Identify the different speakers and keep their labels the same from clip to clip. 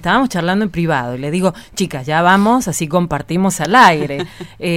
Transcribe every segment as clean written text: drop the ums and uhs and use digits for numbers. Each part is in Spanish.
Speaker 1: estábamos charlando en privado y le digo, chicas, ya vamos, así compartimos al aire.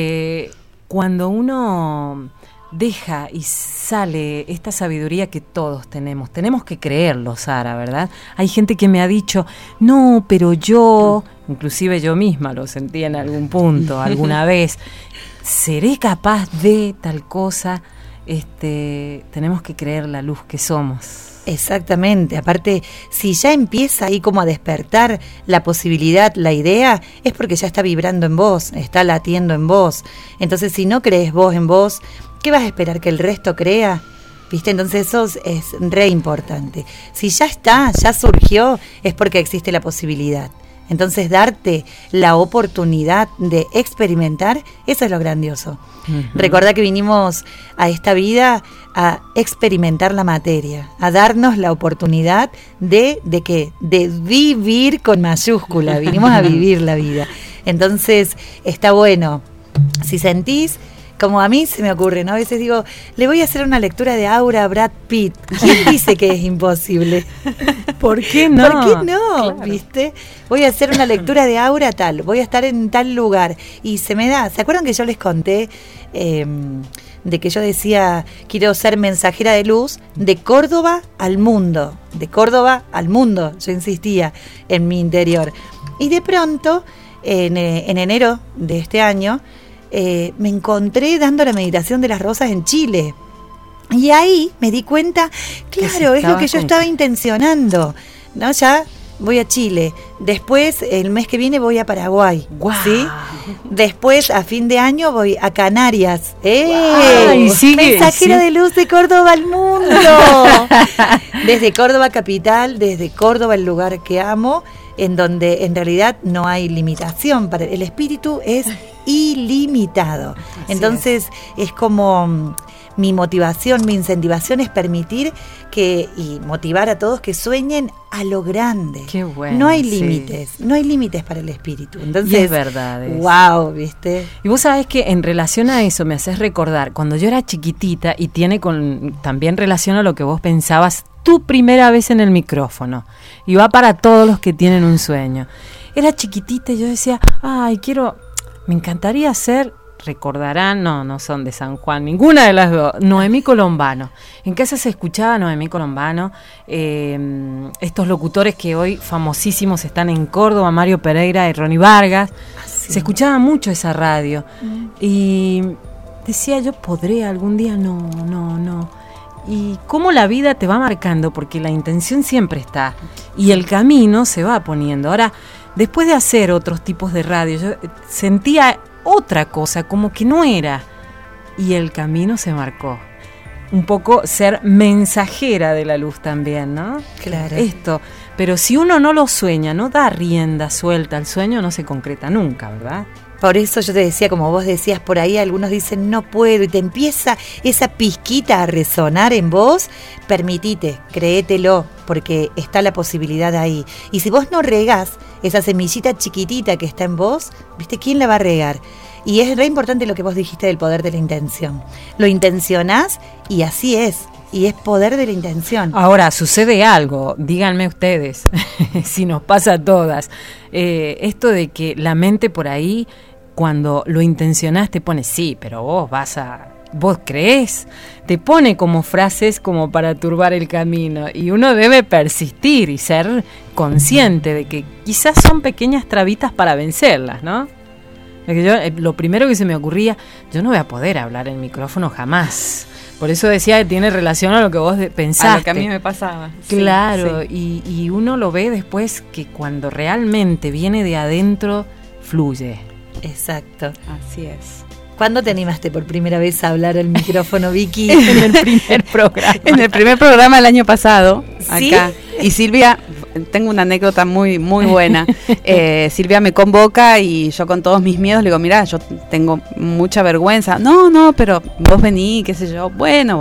Speaker 1: Cuando uno deja y sale esta sabiduría que todos tenemos que creerlo, Sara, ¿verdad? Hay gente que me ha dicho, no, pero yo, inclusive yo misma lo sentí en algún punto, alguna vez, ¿seré capaz de tal cosa? Tenemos que creer la luz que somos.
Speaker 2: Exactamente, aparte, si ya empieza ahí como a despertar la posibilidad, la idea, es porque ya está vibrando en vos, está latiendo en vos. Entonces, si no crees vos en vos, ¿qué vas a esperar? ¿Que el resto crea? ¿Viste? Entonces eso es re importante. Si ya está, ya surgió, es porque existe la posibilidad. Entonces, darte la oportunidad de experimentar, eso es lo grandioso. Uh-huh. Recordá que vinimos a esta vida a experimentar la materia, a darnos la oportunidad ¿de qué? De vivir con mayúscula. Vinimos a vivir la vida. Entonces, está bueno. Si sentís, como a mí se me ocurre, ¿no? A veces digo, le voy a hacer una lectura de aura a Brad Pitt. ¿Quién dice que es imposible?
Speaker 1: ¿Por qué no?
Speaker 2: ¿Por qué no?
Speaker 1: Claro.
Speaker 2: ¿Viste? Voy a hacer una lectura de aura tal, voy a estar en tal lugar. Y se me da. ¿Se acuerdan que yo les conté de que yo decía, quiero ser mensajera de luz de Córdoba al mundo? De Córdoba al mundo, yo insistía en mi interior. Y de pronto, en enero de este año, me encontré dando la meditación de las rosas en Chile. Y ahí me di cuenta, claro, es lo que yo estaba intencionando, ¿no? Ya voy a Chile, después el mes que viene voy a Paraguay,
Speaker 1: wow.
Speaker 2: ¿Sí? Después a fin de año voy a Canarias.
Speaker 1: Ay,
Speaker 2: mensajera de luz de Córdoba al mundo. Desde Córdoba capital, desde Córdoba el lugar que amo, en donde en realidad no hay limitación, para el espíritu es ilimitado. Así entonces es como mi motivación, mi incentivación es permitir y motivar a todos que sueñen a lo grande.
Speaker 1: Qué bueno.
Speaker 2: No hay límites, no hay límites para el espíritu. Entonces,
Speaker 1: y es verdad.
Speaker 2: Wow, ¿viste?
Speaker 1: Y vos sabés que en relación a eso me haces recordar cuando yo era chiquitita y también relación a lo que vos pensabas tu primera vez en el micrófono. Y va para todos los que tienen un sueño. Era chiquitita y yo decía, me encantaría ser, recordarán, no son de San Juan, ninguna de las dos, Noemí Colombano. En casa se escuchaba Noemí Colombano, estos locutores que hoy famosísimos están en Córdoba, Mario Pereira y Ronnie Vargas. Sí. Se escuchaba mucho esa radio. Y decía, yo podré algún día, no. Y cómo la vida te va marcando, porque la intención siempre está y el camino se va poniendo. Ahora, después de hacer otros tipos de radio, yo sentía otra cosa, como que no era, y el camino se marcó. Un poco ser mensajera de la luz también, ¿no?
Speaker 2: Claro.
Speaker 1: Esto, pero si uno no lo sueña, no da rienda suelta al sueño, no se concreta nunca, ¿verdad?
Speaker 2: Por eso yo te decía, como vos decías por ahí, algunos dicen no puedo, y te empieza esa pizquita a resonar en vos, permitite, créetelo, porque está la posibilidad ahí. Y si vos no regás esa semillita chiquitita que está en vos, ¿viste? ¿Quién la va a regar? Y es re importante lo que vos dijiste del poder de la intención. Lo intencionás y así es. Y es poder de la intención.
Speaker 1: Ahora, sucede algo, díganme ustedes, si nos pasa a todas, esto de que la mente por ahí, cuando lo intencionás, te pone, sí, pero vos creés, te pone como frases como para turbar el camino, y uno debe persistir y ser consciente de que quizás son pequeñas trabitas para vencerlas, ¿no? Lo primero que se me ocurría, yo no voy a poder hablar en micrófono jamás. Por eso decía que tiene relación a lo que vos pensaste.
Speaker 3: A lo que a mí me pasaba.
Speaker 1: Claro,
Speaker 3: sí.
Speaker 1: Y uno lo ve después que cuando realmente viene de adentro, fluye.
Speaker 2: Exacto.
Speaker 3: Así es.
Speaker 2: ¿Cuándo te animaste por primera vez a hablar al micrófono, Vicky?
Speaker 1: En el primer programa.
Speaker 3: En el primer programa el año pasado,
Speaker 2: ¿Sí?
Speaker 3: acá. Y Silvia, tengo una anécdota muy muy buena. Silvia me convoca y yo con todos mis miedos le digo, mirá, yo tengo mucha vergüenza. No, pero vos vení, qué sé yo. Bueno.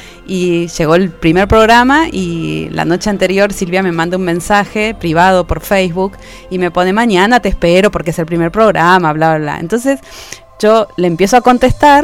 Speaker 3: Y llegó el primer programa y la noche anterior Silvia me manda un mensaje privado por Facebook y me pone, mañana te espero porque es el primer programa, bla, bla, bla. Entonces yo le empiezo a contestar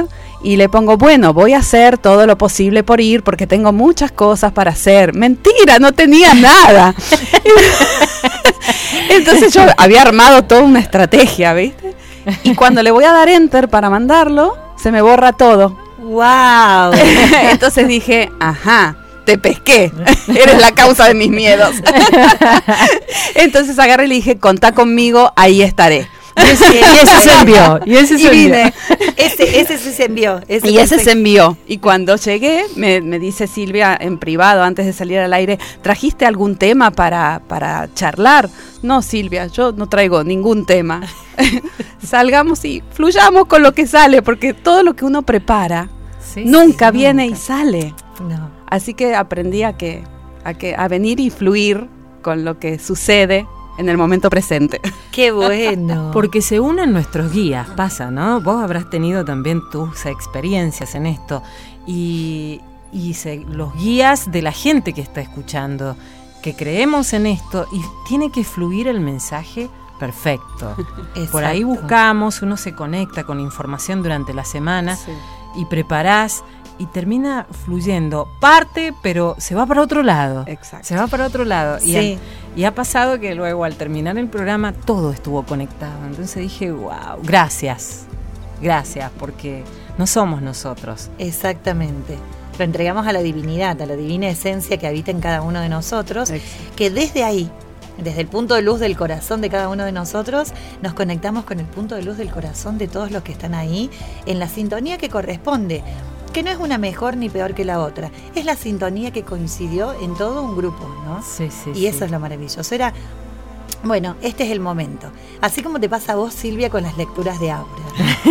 Speaker 3: Y le pongo, bueno, voy a hacer todo lo posible por ir porque tengo muchas cosas para hacer. Mentira, no tenía nada. Entonces yo había armado toda una estrategia, ¿viste? Y cuando le voy a dar enter para mandarlo, se me borra todo.
Speaker 2: ¡Wow!
Speaker 3: Entonces dije, ajá, te pesqué, eres la causa de mis miedos. Entonces agarré y le dije, contá conmigo, ahí estaré.
Speaker 1: Y ese se envió. Y ese se
Speaker 2: vine. Ese sí se envió.
Speaker 3: Ese se envió. Y cuando llegué, me dice Silvia en privado, antes de salir al aire, ¿trajiste algún tema para charlar? No, Silvia, yo no traigo ningún tema. Salgamos y fluyamos con lo que sale, porque todo lo que uno prepara nunca viene y sale.
Speaker 2: No.
Speaker 3: Así que aprendí a venir y fluir con lo que sucede en el momento presente.
Speaker 2: ¡Qué bueno!
Speaker 1: Porque se unen nuestros guías, pasa, ¿no? Vos habrás tenido también tus experiencias en esto y los guías de la gente que está escuchando, que creemos en esto y tiene que fluir el mensaje perfecto.
Speaker 2: Exacto.
Speaker 1: Por ahí buscamos, uno se conecta con información durante la semana y preparás y termina fluyendo. Parte, pero se va para otro lado.
Speaker 3: Exacto.
Speaker 1: Se va para otro lado.
Speaker 2: Sí.
Speaker 1: Y ha pasado que luego al terminar el programa todo estuvo conectado. Entonces dije, wow, gracias, porque no somos nosotros.
Speaker 2: Exactamente. Lo entregamos a la divinidad, a la divina esencia que habita en cada uno de nosotros, que desde ahí, desde el punto de luz del corazón de cada uno de nosotros, nos conectamos con el punto de luz del corazón de todos los que están ahí, en la sintonía que corresponde, que no es una mejor ni peor que la otra, es la sintonía que coincidió en todo un grupo, ¿no?
Speaker 1: Sí.
Speaker 2: Y eso es lo maravilloso. Era, bueno, este es el momento. Así como te pasa a vos, Silvia, con las lecturas de Aura.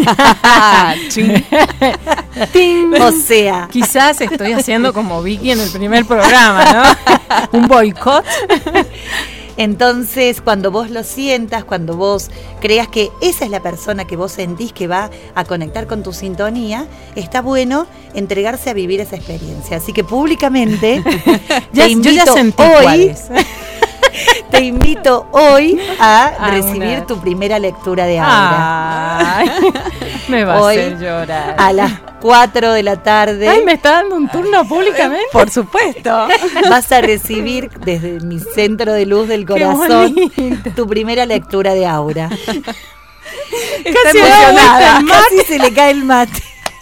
Speaker 2: O sea,
Speaker 1: quizás estoy haciendo como Vicky en el primer programa, ¿no? Un boicot.
Speaker 2: Entonces, cuando vos lo sientas, cuando vos creas que esa es la persona que vos sentís que va a conectar con tu sintonía, está bueno entregarse a vivir esa experiencia. Así que públicamente
Speaker 1: yo ya sentí
Speaker 2: hoy, te invito hoy a recibir tu primera lectura de Aura.
Speaker 1: Ay, me va
Speaker 2: hoy,
Speaker 1: a hacer llorar.
Speaker 2: A las 4 de la tarde.
Speaker 1: Ay, ¿me está dando un turno públicamente?
Speaker 3: Por supuesto.
Speaker 2: Vas a recibir desde mi centro de luz del corazón tu primera lectura de Aura.
Speaker 3: Casi emocionada.
Speaker 2: Casi se le cae el mate.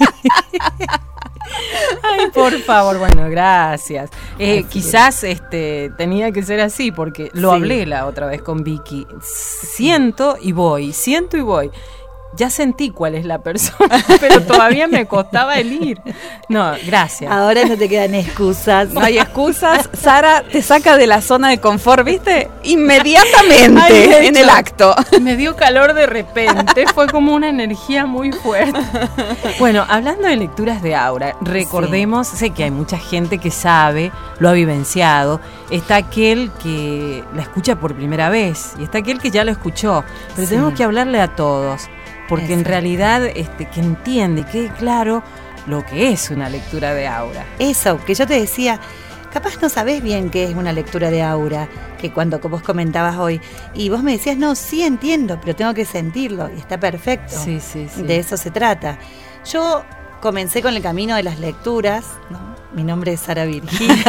Speaker 1: Ay, por favor, bueno, gracias. Quizás tenía que ser así porque lo hablé la otra vez con Vicky. Siento y voy. Ya sentí cuál es la persona, pero todavía me costaba el ir. No, gracias.
Speaker 2: Ahora no te quedan excusas.
Speaker 3: No hay excusas. Sara te saca de la zona de confort, ¿viste? Inmediatamente.
Speaker 1: Ay, de hecho,
Speaker 3: en el acto.
Speaker 1: Me dio calor de repente, fue como una energía muy fuerte. Bueno, hablando de lecturas de Aura, recordemos, sé que hay mucha gente que sabe, lo ha vivenciado, está aquel que la escucha por primera vez y está aquel que ya lo escuchó, pero tenemos que hablarle a todos. Porque en realidad que entiende, que claro lo que es una lectura de aura.
Speaker 2: Eso, que yo te decía, capaz no sabés bien qué es una lectura de aura, que cuando vos comentabas hoy, y vos me decías, no, sí entiendo, pero tengo que sentirlo, y está perfecto.
Speaker 1: Sí.
Speaker 2: De eso se trata. Yo comencé con el camino de las lecturas, ¿no? Mi nombre es Sara Virginia.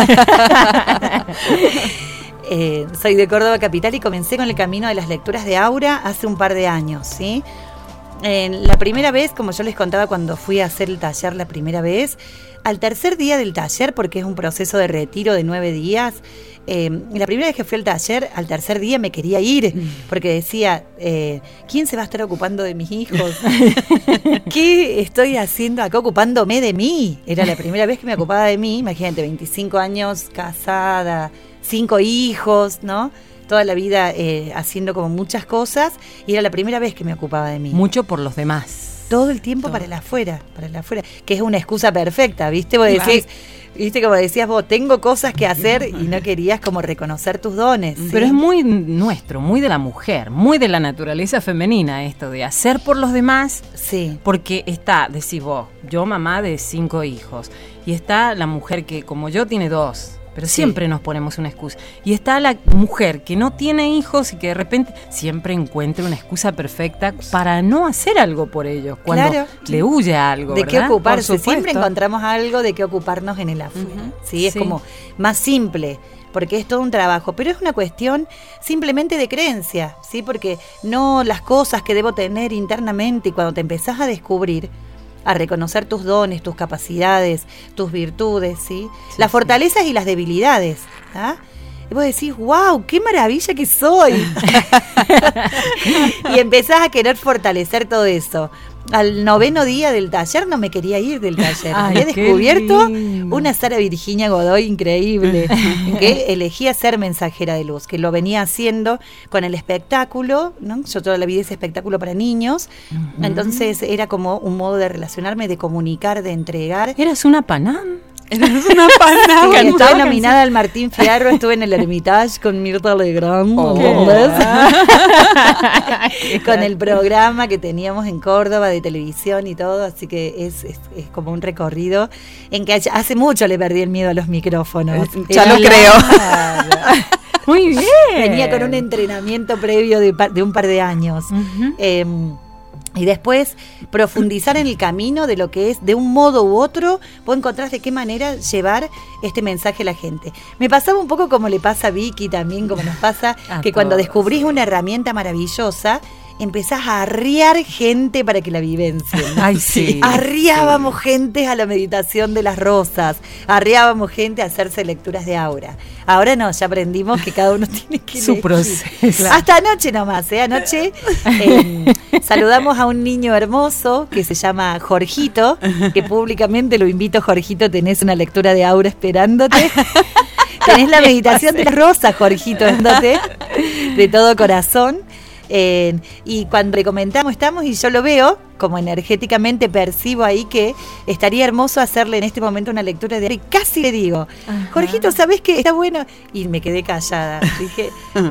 Speaker 2: Soy de Córdoba Capital y comencé con el camino de las lecturas de aura hace un par de años, ¿sí? La primera vez, como yo les contaba cuando fui a hacer el taller la primera vez, al tercer día del taller, porque es un proceso de retiro de 9 días, la primera vez que fui al taller, al tercer día me quería ir, porque decía, ¿quién se va a estar ocupando de mis hijos? ¿Qué estoy haciendo acá ocupándome de mí? Era la primera vez que me ocupaba de mí, imagínate, 25 años, casada, 5 hijos, ¿no? Toda la vida haciendo como muchas cosas y era la primera vez que me ocupaba de mí.
Speaker 1: Mucho por los demás.
Speaker 2: Todo el tiempo para el afuera, que es una excusa perfecta, ¿viste? Vos decís, viste como decías vos, tengo cosas que hacer y no querías como reconocer tus dones. ¿sí?
Speaker 1: Pero es muy nuestro, muy de la mujer, muy de la naturaleza femenina esto de hacer por los demás.
Speaker 2: Sí.
Speaker 1: Porque está, decís vos, yo mamá de 5 hijos y está la mujer que como yo tiene 2. pero
Speaker 2: Sí.
Speaker 1: siempre nos ponemos una excusa. Y está la mujer que no tiene hijos y que de repente siempre encuentra una excusa perfecta para no hacer algo por ellos, cuando
Speaker 2: Claro.
Speaker 1: le huye a algo,
Speaker 2: de qué
Speaker 1: ¿verdad?
Speaker 2: ocuparse,
Speaker 1: Por
Speaker 2: siempre
Speaker 1: supuesto.
Speaker 2: encontramos algo de qué ocuparnos en el afuera. ¿Sí? Es
Speaker 1: Sí.
Speaker 2: como más simple, porque es todo un trabajo, pero es una cuestión simplemente de creencia, ¿sí? Porque no las cosas que debo tener internamente, y cuando te empezás a descubrir, a reconocer tus dones, tus capacidades, tus virtudes, ¿sí? Las fortalezas y las debilidades, ¿ah? Y vos decís, wow, qué maravilla que soy. Y empezás a querer fortalecer todo eso. Al 9º día del taller no me quería ir del taller.
Speaker 1: Ay,
Speaker 2: Había
Speaker 1: qué
Speaker 2: descubierto
Speaker 1: lindo.
Speaker 2: una Sara Virginia Godoy increíble, que elegía ser mensajera de luz, que lo venía haciendo con el espectáculo, ¿no? Yo toda la vida hice espectáculo para niños, entonces era como un modo de relacionarme, de comunicar, de entregar.
Speaker 1: Eras una Panam.
Speaker 3: Eres una pana.
Speaker 2: Sí,
Speaker 1: cantaba
Speaker 2: estuve
Speaker 1: canción.
Speaker 2: nominada al Martín Fierro, estuve en el Hermitage con Mirta Legrand,
Speaker 3: Oh.
Speaker 2: ¿entendés? Con el programa que teníamos en Córdoba de televisión y todo, así que es como un recorrido en que hace mucho le perdí el miedo a los micrófonos.
Speaker 3: Ya
Speaker 2: Era
Speaker 3: lo creo.
Speaker 1: Muy bien.
Speaker 2: Venía con un entrenamiento previo de un par de años.
Speaker 1: Ujú.
Speaker 2: Y después profundizar en el camino de lo que es, de un modo u otro, vos encontrás de qué manera llevar este mensaje a la gente. Me pasaba un poco como le pasa a Vicky también, como nos pasa,
Speaker 1: A
Speaker 2: que cuando
Speaker 1: todos.
Speaker 2: descubrís una herramienta maravillosa, empezás a arriar gente para que la vivencien.
Speaker 1: Ay, sí.
Speaker 2: Arriábamos gente a la meditación de las rosas, arriábamos gente a hacerse lecturas de aura. Ahora no, ya aprendimos que cada uno tiene que
Speaker 1: Su
Speaker 2: elegir.
Speaker 1: proceso.
Speaker 2: Hasta anoche nomás, anoche saludamos a un niño hermoso que se llama Jorgito, que públicamente lo invito, Jorgito, tenés una lectura de aura esperándote. Tenés la meditación de las rosas, Jorgito, esperándote, de todo corazón. Y cuando le comentamos, estamos, y yo lo veo, como energéticamente percibo ahí que estaría hermoso hacerle en este momento una lectura de aura, y casi le digo,
Speaker 1: Ajá.
Speaker 2: Jorgito, ¿sabés qué? Está bueno. Y me quedé callada. Dije,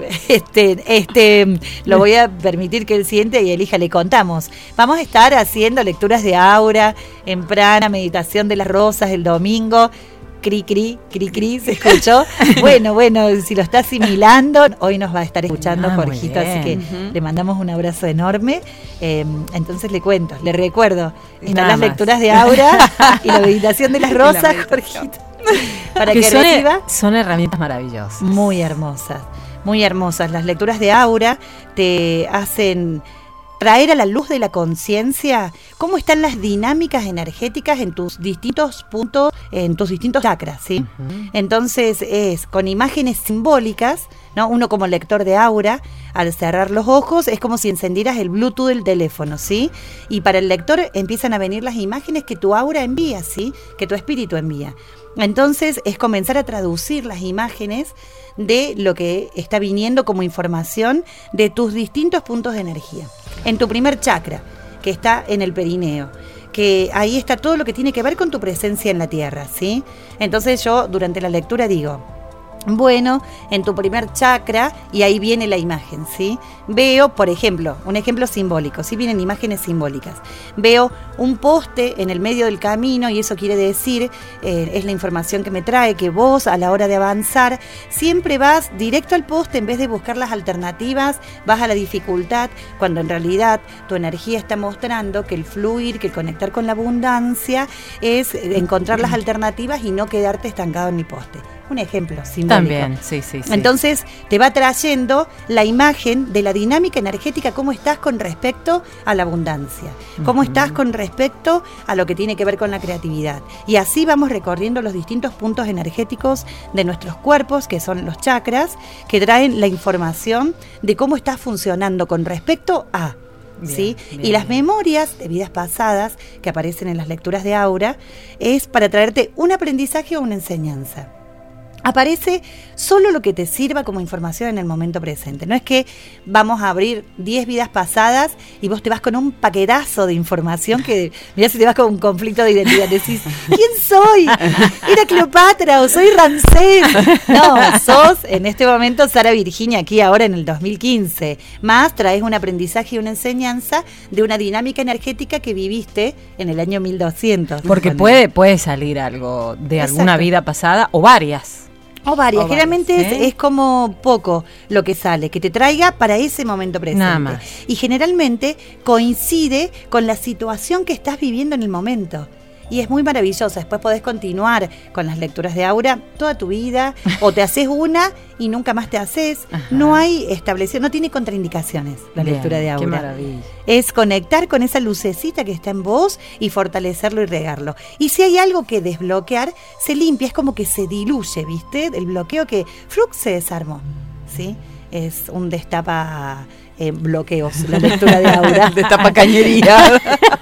Speaker 2: lo voy a permitir que él siente y elija. Le contamos. Vamos a estar haciendo lecturas de aura en prana, meditación de las rosas el domingo. Cri, cri, cri, cri, ¿se escuchó? Bueno, si lo está asimilando, hoy nos va a estar escuchando
Speaker 1: Muy
Speaker 2: Jorgito, así que
Speaker 1: bien.
Speaker 2: le mandamos un abrazo enorme. Entonces le cuento, le recuerdo, están
Speaker 1: Nada
Speaker 2: las
Speaker 1: más.
Speaker 2: lecturas de aura y la meditación de las rosas,
Speaker 3: meditación.
Speaker 2: Jorgito, para que
Speaker 1: son,
Speaker 2: reciba.
Speaker 1: son herramientas maravillosas.
Speaker 2: Muy hermosas, muy hermosas. Las lecturas de aura te hacen traer a la luz de la conciencia cómo están las dinámicas energéticas en tus distintos puntos, en tus distintos chakras, ¿sí? Entonces es con imágenes simbólicas, ¿no? Uno como lector de aura, al cerrar los ojos, es como si encendieras el Bluetooth del teléfono, ¿sí? Y para el lector empiezan a venir las imágenes que tu aura envía, ¿sí? Que tu espíritu envía. Entonces es comenzar a traducir las imágenes de lo que está viniendo como información de tus distintos puntos de energía. En tu primer chakra, que está en el perineo, que ahí está todo lo que tiene que ver con tu presencia en la tierra, ¿sí? Entonces yo durante la lectura digo, bueno, en tu primer chakra, y ahí viene la imagen, ¿sí? Veo, por ejemplo, un ejemplo simbólico, ¿sí? Vienen imágenes simbólicas. Veo un poste en el medio del camino, y eso quiere decir, es la información que me trae, que vos a la hora de avanzar siempre vas directo al poste en vez de buscar las alternativas, vas a la dificultad, cuando en realidad tu energía está mostrando que el fluir, que el conectar con la abundancia es encontrar las alternativas y no quedarte estancado en el poste. Un ejemplo simbólico.
Speaker 1: También, sí.
Speaker 2: Entonces te va trayendo la imagen de la dinámica energética, cómo estás con respecto a la abundancia, cómo estás con respecto a lo que tiene que ver con la creatividad. Y así vamos recorriendo los distintos puntos energéticos de nuestros cuerpos, que son los chakras, que traen la información de cómo estás funcionando con respecto a... ¿sí?
Speaker 1: Bien,
Speaker 2: Y las
Speaker 1: bien.
Speaker 2: memorias de vidas pasadas que aparecen en las lecturas de aura es para traerte un aprendizaje o una enseñanza. Aparece solo lo que te sirva como información en el momento presente. No es que vamos a abrir 10 vidas pasadas y vos te vas con un paquetazo de información que, mirá, si te vas con un conflicto de identidad, decís, ¿quién soy? ¿Era Cleopatra o soy Ramsés? No, sos en este momento Sara Virginia, aquí ahora en el 2015. Más traes un aprendizaje y una enseñanza de una dinámica energética que viviste en el año 1200.
Speaker 1: Porque
Speaker 2: Cuando-
Speaker 1: puede salir algo de alguna
Speaker 2: Exacto.
Speaker 1: vida pasada o varias.
Speaker 2: O varias. Generalmente
Speaker 1: ¿sí?
Speaker 2: es como poco lo que sale, que te traiga para ese momento presente.
Speaker 1: Nada más.
Speaker 2: Y generalmente coincide con la situación que estás viviendo en el momento. Y es muy maravillosa. Después podés continuar con las lecturas de aura toda tu vida, o te haces una y nunca más te haces.
Speaker 1: Ajá.
Speaker 2: No hay establecido, no tiene contraindicaciones la
Speaker 1: Bien,
Speaker 2: lectura de aura.
Speaker 1: Qué maravilla.
Speaker 2: Es conectar con esa lucecita que está en vos y fortalecerlo y regarlo. Y si hay algo que desbloquear, se limpia, es como que se diluye, ¿viste? El bloqueo que se desarmó, ¿sí? Es un destapa bloqueos, la lectura de aura.
Speaker 3: Destapa cañería.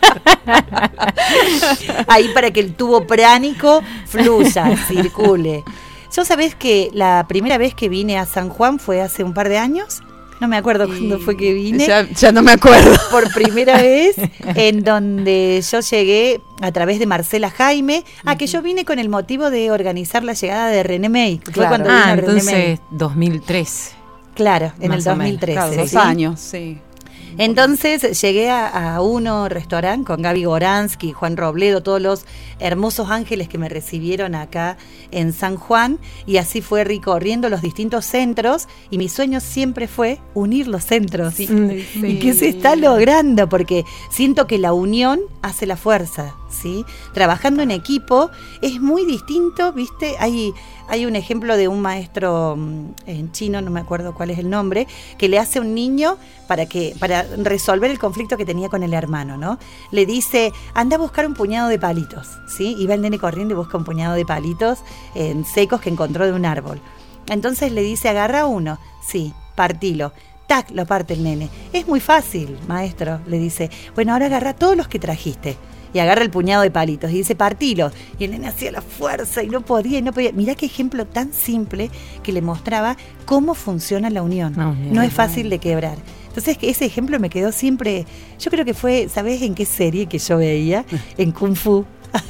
Speaker 2: Ahí para que el tubo pránico fluya, circule. Yo sabés que la primera vez que vine a San Juan fue hace un par de años. No me acuerdo cuándo fue que vine.
Speaker 3: Ya no me acuerdo.
Speaker 2: Por primera vez, en donde yo llegué a través de Marcela Jaime, que yo vine con el motivo de organizar la llegada de René May. Fue
Speaker 3: Claro.
Speaker 2: cuando vino René May.
Speaker 1: Entonces 2003.
Speaker 2: Claro, en
Speaker 1: Más
Speaker 2: el
Speaker 1: o menos.
Speaker 2: 2013.
Speaker 3: Claro, 2
Speaker 2: ¿sí?
Speaker 3: años, sí.
Speaker 2: Entonces llegué a uno restaurante con Gaby Goransky, Juan Robledo, todos los hermosos ángeles que me recibieron acá en San Juan, y así fue recorriendo los distintos centros, y mi sueño siempre fue unir los centros.
Speaker 3: Sí.
Speaker 2: Y que se está logrando, porque siento que la unión hace la fuerza, ¿sí? Trabajando en equipo es muy distinto, ¿viste? Hay un ejemplo de un maestro en chino, no me acuerdo cuál es el nombre, que le hace a un niño para resolver el conflicto que tenía con el hermano, ¿no? Le dice, anda a buscar un puñado de palitos, ¿sí? Y va el nene corriendo y busca un puñado de palitos secos que encontró de un árbol. Entonces le dice, agarra uno, sí, partilo. Tac, lo parte el nene. Es muy fácil, maestro, le dice. Bueno, ahora agarra todos los que trajiste. Y agarra el puñado de palitos y dice, partilos. Y el nene hacía la fuerza y no podía. Mirá qué ejemplo tan simple que le mostraba cómo funciona la unión. No es fácil de quebrar. Entonces ese ejemplo me quedó siempre, yo creo que fue, ¿sabés en qué serie que yo veía? En Kung Fu.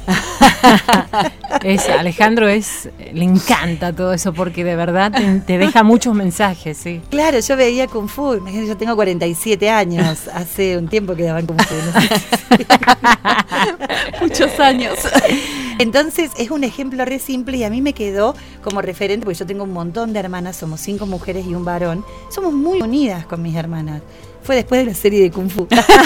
Speaker 1: Alejandro le encanta todo eso porque de verdad te deja muchos mensajes, sí.
Speaker 2: Claro, yo veía Kung Fu, imagínate, yo tengo 47 años, hace un tiempo que daban Kung Fu, no sé.
Speaker 3: Muchos años.
Speaker 2: Entonces es un ejemplo re simple y a mí me quedó como referente, porque yo tengo un montón de hermanas, somos 5 mujeres y un varón, somos muy unidas con mis hermanas. Fue después de la serie de Kung Fu.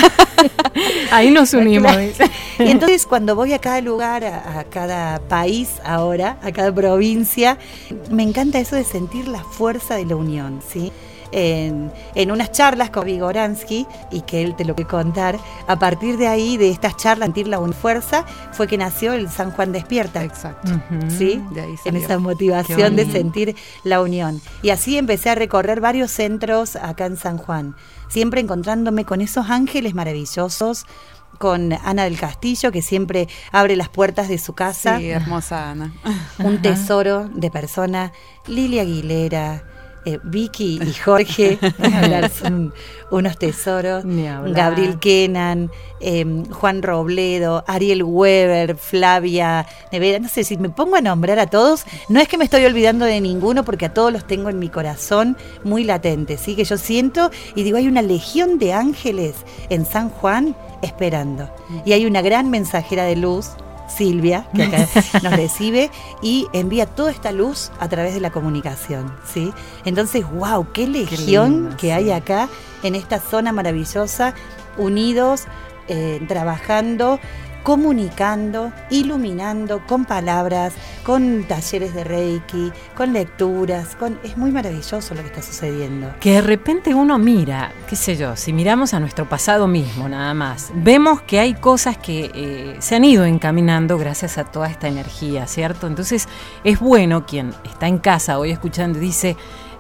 Speaker 1: Ahí nos unimos.
Speaker 2: Y entonces cuando voy a cada lugar, a cada país ahora, a cada provincia, me encanta eso de sentir la fuerza de la unión, ¿sí? En unas charlas con Vigoransky, y que él te lo puede contar, a partir de ahí, de estas charlas, sentir la fuerza, fue que nació el San Juan Despierta.
Speaker 3: Exacto.
Speaker 2: ¿Sí?
Speaker 3: De ahí
Speaker 2: En
Speaker 3: salió.
Speaker 2: esa motivación de sentir la unión. Y así empecé a recorrer varios centros acá en San Juan, siempre encontrándome con esos ángeles maravillosos, con Ana del Castillo, que siempre abre las puertas de su casa.
Speaker 3: Sí, hermosa Ana.
Speaker 2: Un tesoro de persona. Lili Aguilera, Vicky y Jorge, son unos tesoros. Gabriel Kenan, Juan Robledo, Ariel Weber, Flavia Nevera. No sé, si me pongo a nombrar a todos, no es que me estoy olvidando de ninguno, porque a todos los tengo en mi corazón muy latente, ¿sí? Que yo siento y digo, hay una legión de ángeles en San Juan esperando. Y hay una gran mensajera de luz, Silvia, que acá nos recibe y envía toda esta luz a través de la comunicación, ¿sí? Entonces, wow, qué legión que hay acá en esta zona maravillosa, unidos, trabajando, comunicando, iluminando con palabras, con talleres de Reiki, con lecturas, es muy maravilloso lo que está sucediendo.
Speaker 1: Que de repente uno mira, qué sé yo, si miramos a nuestro pasado mismo nada más, vemos que hay cosas que se han ido encaminando gracias a toda esta energía, ¿cierto? Entonces es bueno quien está en casa hoy escuchando y dice,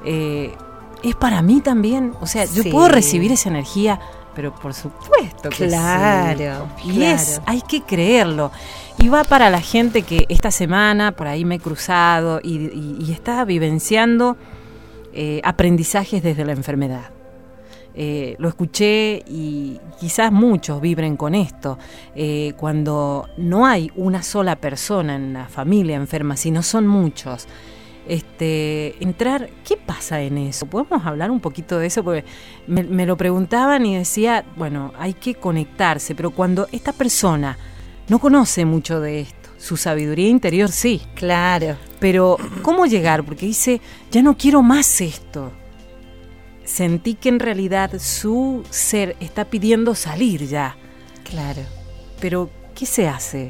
Speaker 1: ¿es para mí también? O sea, yo puedo recibir esa energía. Pero por supuesto que
Speaker 2: claro,
Speaker 1: sí. Y hay que creerlo. Y va para la gente que esta semana por ahí me he cruzado y está vivenciando aprendizajes desde la enfermedad. Lo escuché y quizás muchos vibren con esto. Cuando no hay una sola persona en la familia enferma, sino son muchos. Entrar, ¿qué pasa en eso? ¿Podemos hablar un poquito de eso? Porque me lo preguntaban y decía, bueno, hay que conectarse, pero cuando esta persona no conoce mucho de esto, su sabiduría interior sí.
Speaker 2: Claro.
Speaker 1: Pero, ¿cómo llegar? Porque dice, ya no quiero más esto. Sentí que en realidad su ser está pidiendo salir ya.
Speaker 2: Claro.
Speaker 1: Pero, ¿qué se hace?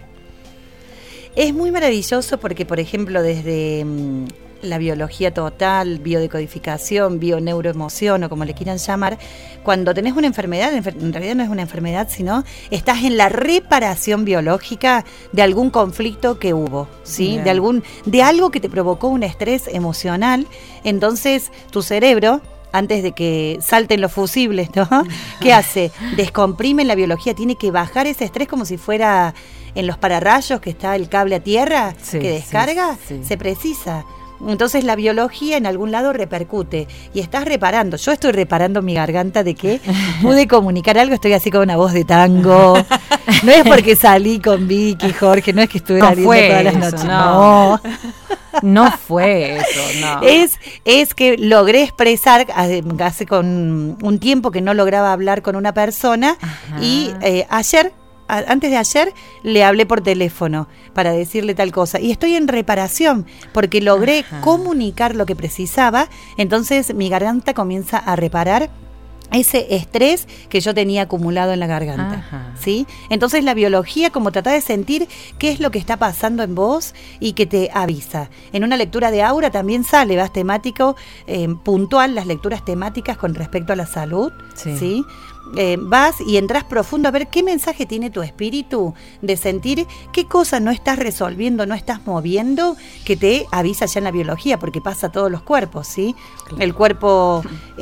Speaker 2: Es muy maravilloso porque, por ejemplo, desde la biología total, biodecodificación, bioneuroemoción o como le quieran llamar, cuando tenés una enfermedad, en realidad no es una enfermedad, sino estás en la reparación biológica de algún conflicto que hubo, ¿sí? De algo que te provocó un estrés emocional. Entonces, tu cerebro, antes de que salten los fusibles, ¿no? ¿Qué hace? Descomprime la biología, tiene que bajar ese estrés como si fuera en los pararrayos que está el cable a tierra, que descarga, se precisa. Entonces la biología en algún lado repercute y estás reparando. Yo estoy reparando mi garganta de que pude comunicar algo, estoy así con una voz de tango. No es porque salí con Vicky, Jorge, no es que estuviera viendo todas las noches. No.
Speaker 1: No fue eso, no.
Speaker 2: Es que logré expresar, hace con un tiempo que no lograba hablar con una persona. Ajá. Y antes de ayer, le hablé por teléfono para decirle tal cosa. Y estoy en reparación porque logré comunicar lo que precisaba. Entonces mi garganta comienza a reparar ese estrés que yo tenía acumulado en la garganta, ¿sí? Entonces la biología, como trata de sentir qué es lo que está pasando en vos y que te avisa. En una lectura de aura también sale, vas temático, puntual, las lecturas temáticas con respecto a la salud, ¿sí? Vas y entras profundo a ver qué mensaje tiene tu espíritu de sentir qué cosa no estás resolviendo, no estás moviendo, que te avisa ya en la biología, porque pasa a todos los cuerpos, ¿sí? Claro. El cuerpo...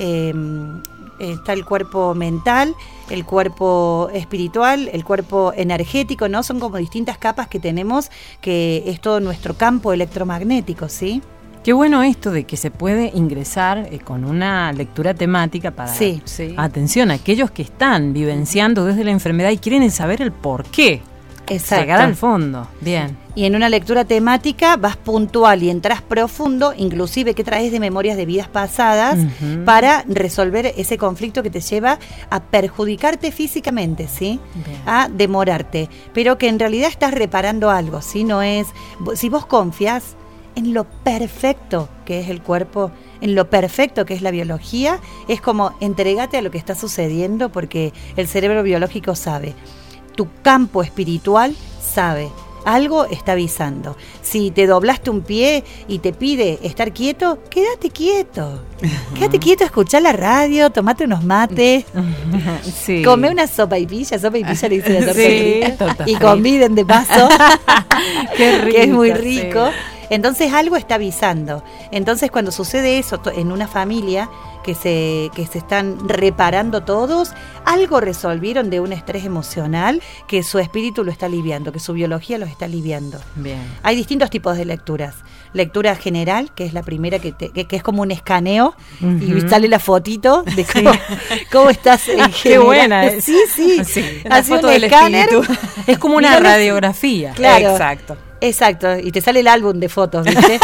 Speaker 2: está el cuerpo mental, el cuerpo espiritual, el cuerpo energético, ¿no? Son como distintas capas que tenemos, que es todo nuestro campo electromagnético, ¿sí?
Speaker 1: Qué bueno esto de que se puede ingresar con una lectura temática para...
Speaker 2: Sí.
Speaker 1: Atención, aquellos que están vivenciando desde la enfermedad y quieren saber el por qué.
Speaker 2: Exacto.
Speaker 1: Llegar al fondo. Bien.
Speaker 2: Y en una lectura temática vas puntual y entras profundo, inclusive que traes de memorias de vidas pasadas, para resolver ese conflicto que te lleva a perjudicarte físicamente, ¿sí? Bien. A demorarte, pero que en realidad estás reparando algo, ¿sí? No es... Si vos confías en lo perfecto que es el cuerpo, en lo perfecto que es la biología, es como entregate a lo que está sucediendo, porque el cerebro biológico sabe. Tu campo espiritual sabe, algo está avisando. Si te doblaste un pie y te pide estar quieto, quédate quieto. Quédate quieto, escuchá la radio, tomate unos mates, come una sopa y pilla le dice la tortilla, y conviden de paso,
Speaker 1: Qué rico,
Speaker 2: que es muy rico. Entonces algo está avisando. Entonces cuando sucede eso en una familia, que se están reparando todos, algo resolvieron de un estrés emocional que su espíritu lo está aliviando, que su biología los está aliviando.
Speaker 1: Bien.
Speaker 2: Hay distintos tipos de lecturas. Lectura general, que es la primera que es como un escaneo, y sale la fotito de cómo estás en general.
Speaker 1: Qué buena.
Speaker 2: Sí.
Speaker 1: Hace un escáner. Es como una radiografía.
Speaker 2: Claro.
Speaker 1: Exacto.
Speaker 2: Y te sale el álbum de fotos, ¿viste?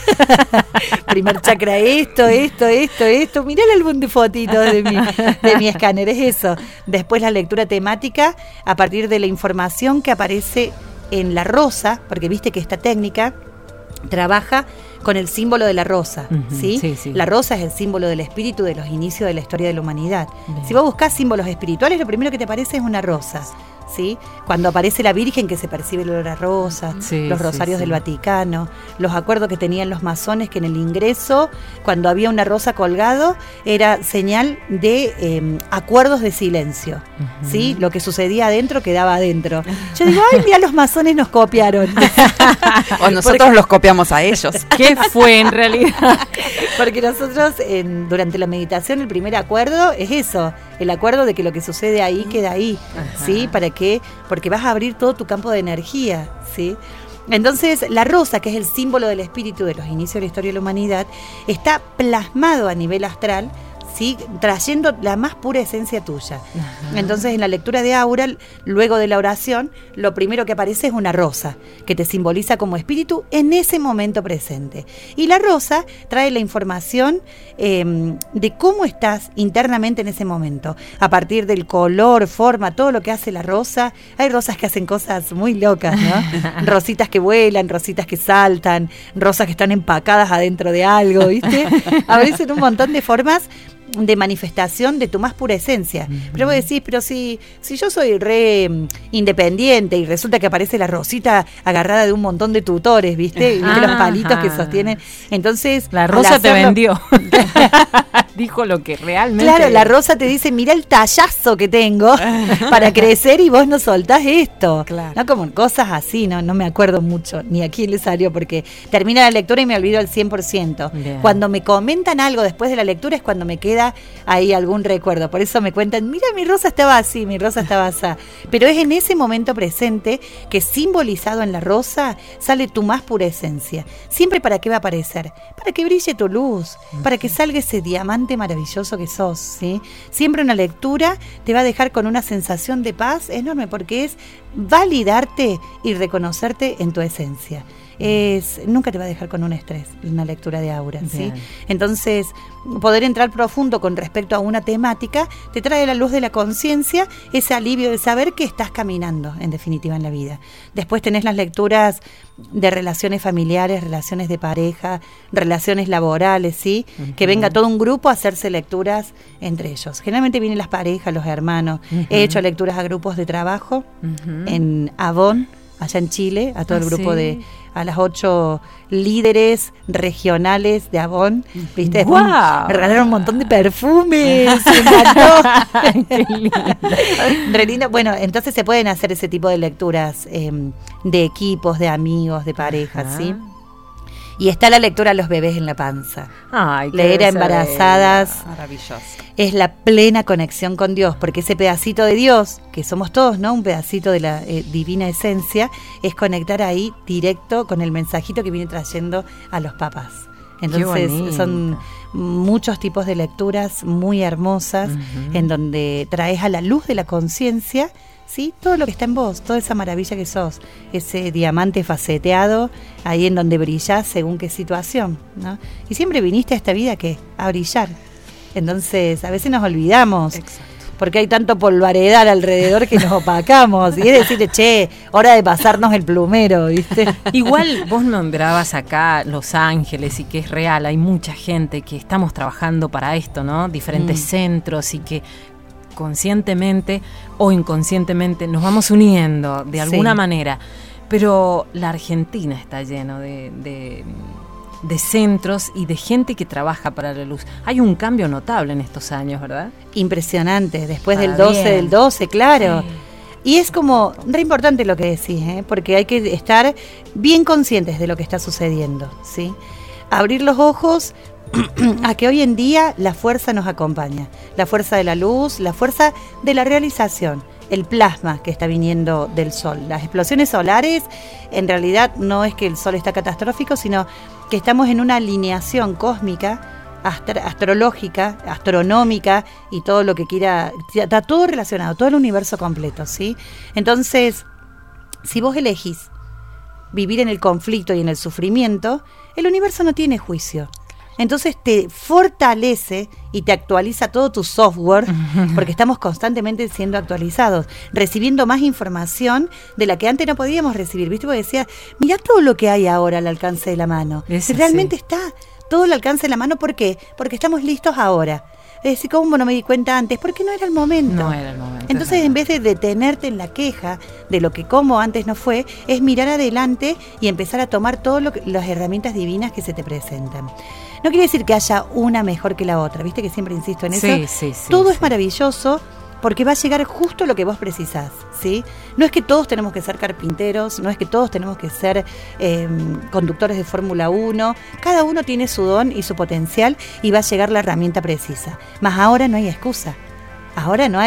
Speaker 2: Primer chakra, esto. Mirá el álbum de fotitos de mi escáner, es eso. Después la lectura temática, a partir de la información que aparece en la rosa, porque viste que esta técnica trabaja con el símbolo de la rosa, ¿sí? Sí. La rosa es el símbolo del espíritu de los inicios de la historia de la humanidad. Bien. Si vos buscás símbolos espirituales, lo primero que te aparece es una rosa, ¿sí? Cuando aparece la Virgen, que se percibe el olor a rosas, los rosarios del Vaticano, los acuerdos que tenían los masones, que en el ingreso, cuando había una rosa colgado, era señal de acuerdos de silencio, ¿sí? Lo que sucedía adentro quedaba adentro. Yo digo, ay, mira, los masones nos copiaron.
Speaker 3: O nosotros los copiamos a ellos.
Speaker 1: ¿Qué fue en realidad?
Speaker 2: Porque nosotros, durante la meditación, el primer acuerdo es eso, el acuerdo de que lo que sucede ahí queda ahí, ¿sí? ¿Para qué? Porque vas a abrir todo tu campo de energía, ¿sí? Entonces, la rosa, que es el símbolo del espíritu de los inicios de la historia de la humanidad, está plasmado a nivel astral, ¿sí? Trayendo la más pura esencia tuya. Ajá. Entonces, en la lectura de aura, luego de la oración, lo primero que aparece es una rosa, que te simboliza como espíritu en ese momento presente. Y la rosa trae la información de cómo estás internamente en ese momento, a partir del color, forma, todo lo que hace la rosa. Hay rosas que hacen cosas muy locas, ¿no? Rositas que vuelan, rositas que saltan, rosas que están empacadas adentro de algo, ¿viste? Aparecen un montón de formas de manifestación de tu más pura esencia. Pero vos decís, pero si yo soy re independiente y resulta que aparece la rosita agarrada de un montón de tutores, ¿viste? Y los palitos que sostienen. Entonces,
Speaker 1: la rosa te vendió. Dijo lo que realmente...
Speaker 2: Claro, la rosa te dice, mira el tallazo que tengo para crecer y vos no soltás esto. Claro. No, como cosas así, no me acuerdo mucho ni a quién le salió, porque termina la lectura y me olvido al 100%. Bien. Cuando me comentan algo después de la lectura es cuando me queda ahí algún recuerdo. Por eso me cuentan, mira, mi rosa estaba así, mi rosa estaba así. Pero es en ese momento presente que simbolizado en la rosa sale tu más pura esencia. Siempre, ¿para qué va a aparecer? Para que brille tu luz, para que salga ese diamante maravilloso que sos, ¿sí? Siempre una lectura te va a dejar con una sensación de paz enorme, porque es validarte y reconocerte en tu esencia. Nunca te va a dejar con un estrés una lectura de aura, ¿sí? Entonces, poder entrar profundo con respecto a una temática te trae la luz de la conciencia, ese alivio de saber que estás caminando, en definitiva, en la vida. Después tenés las lecturas de relaciones familiares, relaciones de pareja, relaciones laborales, ¿sí? Que venga todo un grupo a hacerse lecturas entre ellos. Generalmente vienen las parejas, los hermanos. He hecho lecturas a grupos de trabajo en Avon, allá en Chile, a todo el grupo a las 8 líderes regionales de Avon, ¿viste?
Speaker 1: ¡Wow!
Speaker 2: Me regalaron un montón de perfumes, me encantó.
Speaker 1: ¡Qué lindo!
Speaker 2: Re lindo. Bueno, entonces se pueden hacer ese tipo de lecturas de equipos, de amigos, de parejas, ¿sí? Y está la lectura a los bebés en la panza.
Speaker 1: Ay,
Speaker 2: leer a embarazadas.
Speaker 3: Maravilloso.
Speaker 2: Es la plena conexión con Dios, porque ese pedacito de Dios, que somos todos, ¿no? Un pedacito de la divina esencia, es conectar ahí directo con el mensajito que viene trayendo a los papás. Entonces son muchos tipos de lecturas muy hermosas, en donde traes a la luz de la conciencia, ¿sí? Todo lo que está en vos, toda esa maravilla que sos, ese diamante faceteado, ahí en donde brillás según qué situación, ¿no? Y siempre viniste a esta vida, ¿qué? A brillar. Entonces, a veces nos olvidamos. Exacto. Porque hay tanto polvaredar alrededor que nos opacamos. Y es decir, che, hora de pasarnos el plumero, ¿viste?
Speaker 1: Igual vos nombrabas acá Los Ángeles y que es real, hay mucha gente que estamos trabajando para esto, ¿no? Diferentes centros y que conscientemente o inconscientemente nos vamos uniendo de alguna manera. Pero la Argentina está lleno de centros y de gente que trabaja para la luz. Hay un cambio notable en estos años, ¿verdad? Impresionante, después del 12, claro. Sí. Y es como re importante lo que decís, porque hay que estar bien conscientes de lo que está sucediendo, ¿sí? Abrir los ojos a que hoy en día la fuerza nos acompaña, la fuerza de la luz, la fuerza de la realización, el plasma que está viniendo del sol. Las explosiones solares, en realidad no es que el sol está catastrófico, sino que estamos en una alineación cósmica, astrológica, astronómica y todo lo que quiera, está todo relacionado, todo el universo completo, ¿sí? Entonces, si vos elegís vivir en el conflicto y en el sufrimiento, el universo no tiene juicio. Entonces te fortalece y te actualiza todo tu software, porque estamos constantemente siendo actualizados, recibiendo más información de la que antes no podíamos recibir. ¿Viste? Porque decía, mirá todo lo que hay ahora al alcance de la mano. Realmente está todo al alcance de la mano. ¿Por qué? Porque estamos listos ahora. Es decir, ¿cómo no me di cuenta antes? Porque no era el momento. No era el momento.
Speaker 2: Entonces, en vez de detenerte en la queja de lo que como antes no fue, es mirar adelante y empezar a tomar todas las herramientas divinas que se te presentan. No quiere decir que haya una mejor que la otra, ¿viste? Que siempre insisto en eso.
Speaker 1: Sí,
Speaker 2: todo es maravilloso porque va a llegar justo lo que vos precisás, ¿sí? No es que todos tenemos que ser carpinteros, no es que todos tenemos que ser conductores de Fórmula 1. Cada uno tiene su don y su potencial y va a llegar la herramienta precisa. Mas ahora no hay excusa. Ahora no hay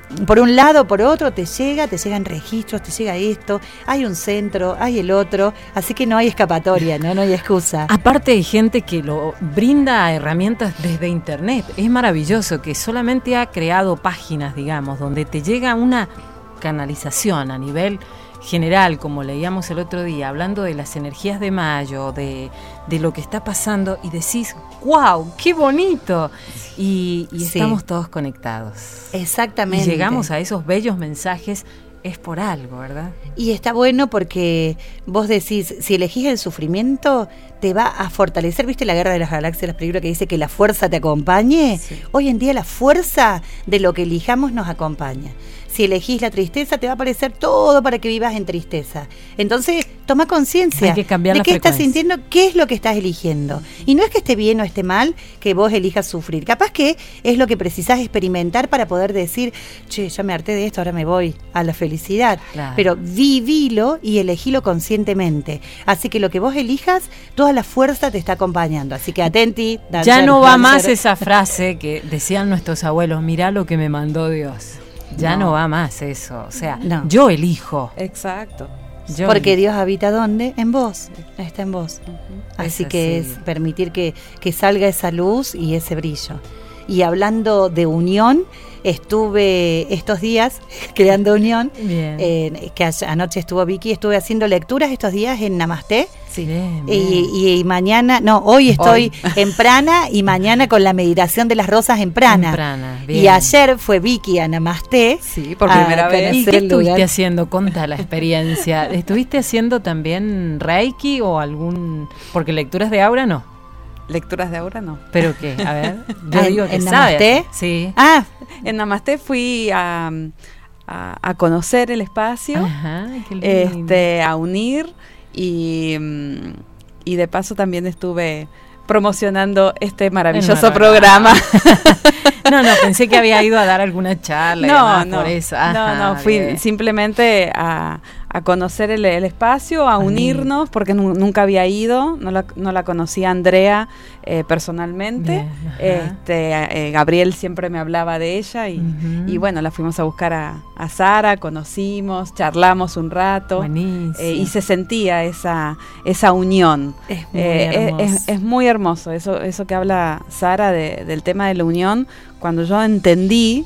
Speaker 2: por un lado, por otro, te llegan registros, te llega esto, hay un centro, hay el otro, así que no hay escapatoria, no hay excusa.
Speaker 1: Aparte hay gente que lo brinda herramientas desde internet, es maravilloso, que solamente ha creado páginas, digamos, donde te llega una canalización a nivel general, como leíamos el otro día, hablando de las energías de mayo, de lo que está pasando, y decís, ¡wow! ¡Qué bonito! Y estamos todos conectados.
Speaker 2: Exactamente.
Speaker 1: Y llegamos a esos bellos mensajes, es por algo, ¿verdad?
Speaker 2: Y está bueno porque vos decís, si elegís el sufrimiento, te va a fortalecer. ¿Viste La Guerra de las Galaxias, la película que dice que la fuerza te acompañe? Sí. Hoy en día la fuerza de lo que elijamos nos acompaña. Si elegís la tristeza, te va a aparecer todo para que vivas en tristeza. Entonces, toma conciencia de qué estás sintiendo, qué es lo que estás eligiendo. Y no es que esté bien o esté mal que vos elijas sufrir. Capaz que es lo que precisás experimentar para poder decir, che, ya me harté de esto, ahora me voy a la felicidad. Claro. Pero vivilo y elegilo conscientemente. Así que lo que vos elijas, toda la fuerza te está acompañando. Así que atenti.
Speaker 1: Ya no va más esa frase que decían nuestros abuelos, mirá lo que me mandó Dios. Ya no va más eso, o sea, yo elijo.
Speaker 3: Exacto.
Speaker 2: Porque Dios habita ¿dónde? En vos, está en vos. Así que es permitir que salga esa luz y ese brillo. Y hablando de unión, estuve estos días creando unión, que anoche estuvo Vicky, estuve haciendo lecturas estos días en Namasté.
Speaker 1: Sí, bien.
Speaker 2: Y mañana, hoy estoy en Prana y mañana con la meditación de las rosas en Prana. Y ayer fue Vicky a Namasté.
Speaker 3: Sí, por primera vez.
Speaker 1: ¿Y qué estuviste haciendo? Contá la experiencia. ¿Estuviste haciendo también Reiki o algún...? Porque lecturas de aura no.
Speaker 3: Lecturas de aura no.
Speaker 1: ¿Pero qué? A ver, yo digo que
Speaker 2: ¿en Namasté?
Speaker 1: Sí.
Speaker 3: En Namasté fui a conocer el espacio, qué lindo. A unir y de paso también estuve promocionando este maravilloso programa.
Speaker 1: No, pensé que había ido a dar alguna charla.
Speaker 3: No,
Speaker 1: por eso.
Speaker 3: Fui simplemente a conocer el espacio, a unirnos, porque nunca había ido, no la conocía Andrea personalmente. Gabriel siempre me hablaba de ella y bueno, la fuimos a buscar a Sara, conocimos, charlamos un rato y se sentía esa unión. Es muy hermoso eso que habla Sara del tema de la unión. Cuando yo entendí,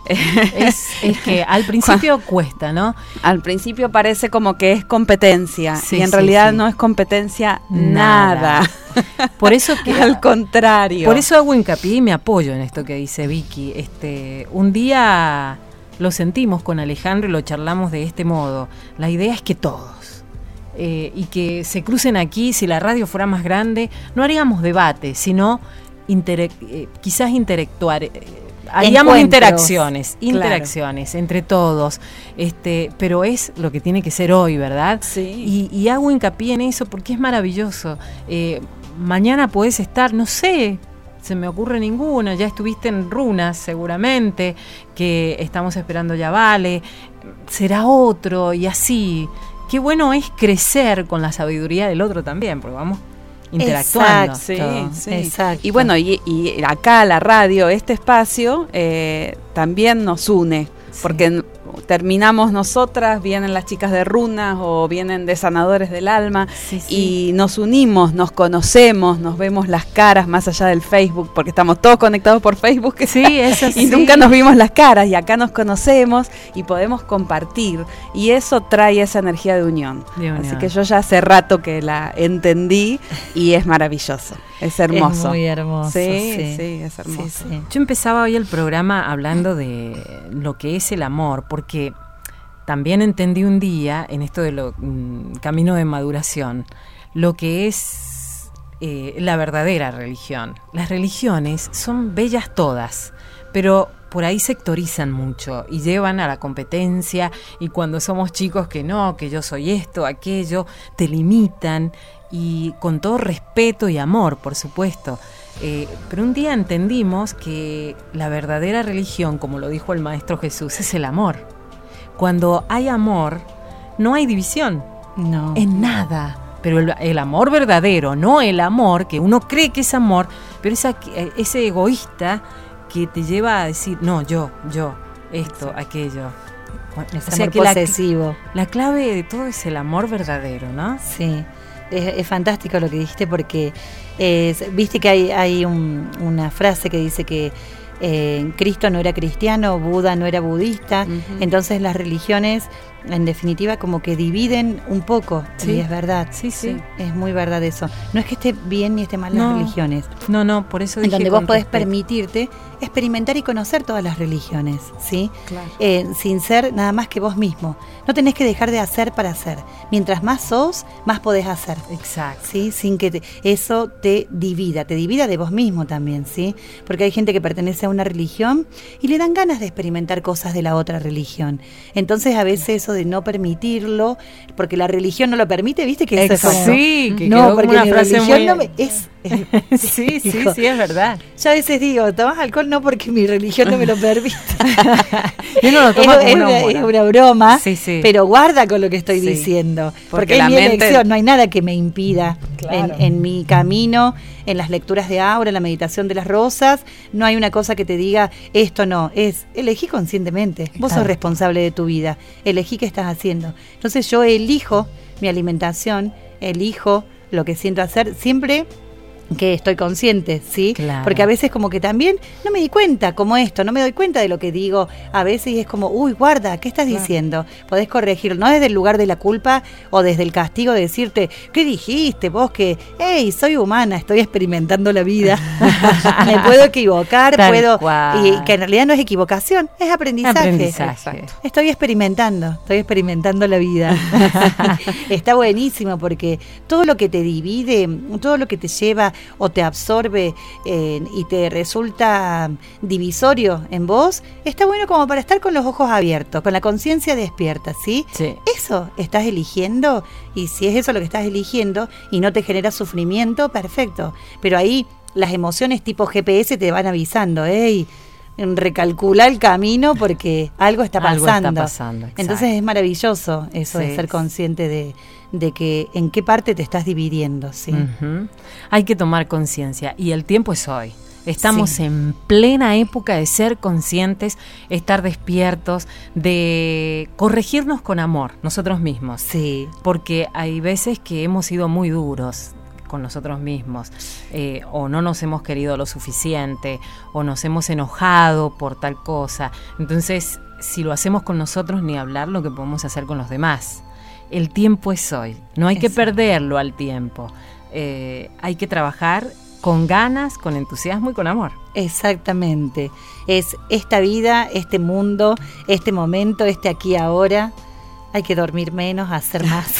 Speaker 1: es que al principio cuesta, ¿no?
Speaker 3: Al principio parece como que es competencia y en realidad no es competencia nada.
Speaker 1: Por eso que
Speaker 3: al contrario.
Speaker 1: Por eso hago hincapié y me apoyo en esto que dice Vicky. Un día lo sentimos con Alejandro y lo charlamos de este modo. La idea es que todos y que se crucen aquí. Si la radio fuera más grande, no haríamos debate, sino quizás interactuar. Haríamos interacciones entre todos, pero es lo que tiene que ser hoy, ¿verdad?
Speaker 3: Sí.
Speaker 1: Y hago hincapié en eso porque es maravilloso. Mañana podés estar, no sé, se me ocurre ninguna, ya estuviste en Runas seguramente, que estamos esperando ya vale, será otro y así. Qué bueno es crecer con la sabiduría del otro también, porque vamos interactuando.
Speaker 3: Exacto. Y bueno, y acá la radio, este espacio, también nos une, porque terminamos nosotras, vienen las chicas de Runas o vienen de Sanadores del Alma y nos unimos, nos conocemos, nos vemos las caras más allá del Facebook, porque estamos todos conectados por Facebook y nunca nos vimos las caras y acá nos conocemos y podemos compartir y eso trae esa energía de unión. Así que yo ya hace rato que la entendí y es maravilloso. Es hermoso.
Speaker 2: Es muy hermoso.
Speaker 3: Sí, es hermoso.
Speaker 1: Sí. Yo empezaba hoy el programa hablando de lo que es el amor, porque también entendí un día, en esto de camino de maduración, lo que es la verdadera religión. Las religiones son bellas todas, pero por ahí sectorizan mucho y llevan a la competencia, y cuando somos chicos que yo soy esto, aquello, te limitan. Y con todo respeto y amor, por supuesto. Pero un día entendimos que la verdadera religión, como lo dijo el Maestro Jesús, es el amor. Cuando hay amor, no hay división.
Speaker 2: No.
Speaker 1: En nada. Pero el amor verdadero, no el amor que uno cree que es amor, pero ese egoísta que te lleva a decir, no, yo. esto, aquello.
Speaker 2: Es
Speaker 1: O sea
Speaker 2: amor
Speaker 1: que
Speaker 2: posesivo.
Speaker 1: la clave de todo es el amor verdadero, ¿no?
Speaker 2: Sí, es fantástico lo que dijiste porque viste que hay una frase que dice que Cristo no era cristiano, Buda no era budista, entonces las religiones en definitiva como que dividen un poco,
Speaker 1: Sí.
Speaker 2: y es verdad.
Speaker 1: Sí, sí.
Speaker 2: Es muy verdad eso. No es que esté bien ni esté mal las religiones,
Speaker 1: No, por eso
Speaker 2: en
Speaker 1: dije
Speaker 2: donde vos
Speaker 1: con
Speaker 2: podés
Speaker 1: respeto.
Speaker 2: permitirte experimentar y conocer todas las religiones, ¿sí?
Speaker 3: Claro.
Speaker 2: Sin ser nada más que vos mismo. No tenés que dejar de hacer para hacer. Mientras más sos, más podés hacer.
Speaker 1: Exacto.
Speaker 2: ¿Sí? Sin que eso te divida de vos mismo también, ¿sí? Porque hay gente que pertenece a una religión y le dan ganas de experimentar cosas de la otra religión. Entonces a veces eso de no permitirlo, porque la religión no lo permite, ¿viste? Que eso es como,
Speaker 1: Sí, que
Speaker 2: no,
Speaker 1: quedó como
Speaker 2: porque
Speaker 1: una
Speaker 2: mi
Speaker 1: frase
Speaker 2: religión
Speaker 1: muy-
Speaker 2: no me...
Speaker 1: Sí,
Speaker 2: Hijo,
Speaker 1: es verdad.
Speaker 2: yo a veces digo, tomás alcohol no porque mi religión no me lo permite.
Speaker 1: Y uno lo toma como
Speaker 2: es,
Speaker 1: una
Speaker 2: una,
Speaker 1: humor.
Speaker 2: es una broma,
Speaker 1: Sí, sí.
Speaker 2: pero guarda con lo que estoy
Speaker 1: Sí.
Speaker 2: diciendo.
Speaker 3: Porque
Speaker 2: Porque es
Speaker 3: la
Speaker 2: mi
Speaker 3: mente-
Speaker 2: elección, no hay nada que me impida
Speaker 1: Claro.
Speaker 2: en mi camino, en las lecturas de Aura, en la meditación de las rosas. No hay una cosa que te diga, esto no, es elegí conscientemente. Vos
Speaker 1: Claro.
Speaker 2: sos responsable de tu vida, elegí qué estás haciendo. Entonces yo elijo mi alimentación, elijo lo que siento hacer, siempre que estoy consciente, ¿sí?
Speaker 1: Claro.
Speaker 2: Porque a veces como que también no me di cuenta, como esto, no me doy cuenta de lo que digo a veces y es como, uy, guarda, ¿qué estás diciendo? Podés corregirlo, no desde el lugar de la culpa o desde el castigo de decirte, ¿qué dijiste vos? Que, hey, soy humana, estoy experimentando la vida, me puedo equivocar,
Speaker 1: Tal
Speaker 2: puedo,
Speaker 1: cual.
Speaker 2: y que en realidad no es equivocación, es aprendizaje.
Speaker 1: Aprendizaje.
Speaker 2: Estoy experimentando la vida. Está buenísimo porque todo lo que te divide, todo lo que te lleva o te absorbe y te resulta divisorio en vos, está bueno como para estar con los ojos abiertos, con la conciencia despierta, ¿sí?
Speaker 1: Sí.
Speaker 2: Eso estás eligiendo, y si es eso lo que estás eligiendo y no te genera sufrimiento, perfecto. Pero ahí las emociones tipo GPS te van avisando, ¡ey! Recalcula el camino porque algo está
Speaker 1: Algo
Speaker 2: pasando.
Speaker 1: está pasando, exacto.
Speaker 2: Entonces es maravilloso eso de
Speaker 1: Sí.
Speaker 2: ser consciente de que en qué parte te estás dividiendo, ¿sí?
Speaker 1: Ujú. Hay que tomar conciencia y el tiempo es hoy. Estamos
Speaker 2: Sí.
Speaker 1: en plena época de ser conscientes, estar despiertos, de corregirnos con amor, nosotros mismos.
Speaker 2: Sí,
Speaker 1: Porque hay veces que hemos sido muy duros con nosotros mismos, o no nos hemos querido lo suficiente, o nos hemos enojado por tal cosa. Entonces, si lo hacemos con nosotros, ni hablar lo que podemos hacer con los demás. El tiempo es hoy, no hay que
Speaker 2: Exacto.
Speaker 1: perderlo al tiempo. Hay que trabajar con ganas, con entusiasmo y con amor.
Speaker 2: exactamente. Es esta vida, este mundo, este momento, este aquí ahora. Hay que dormir menos, hacer más.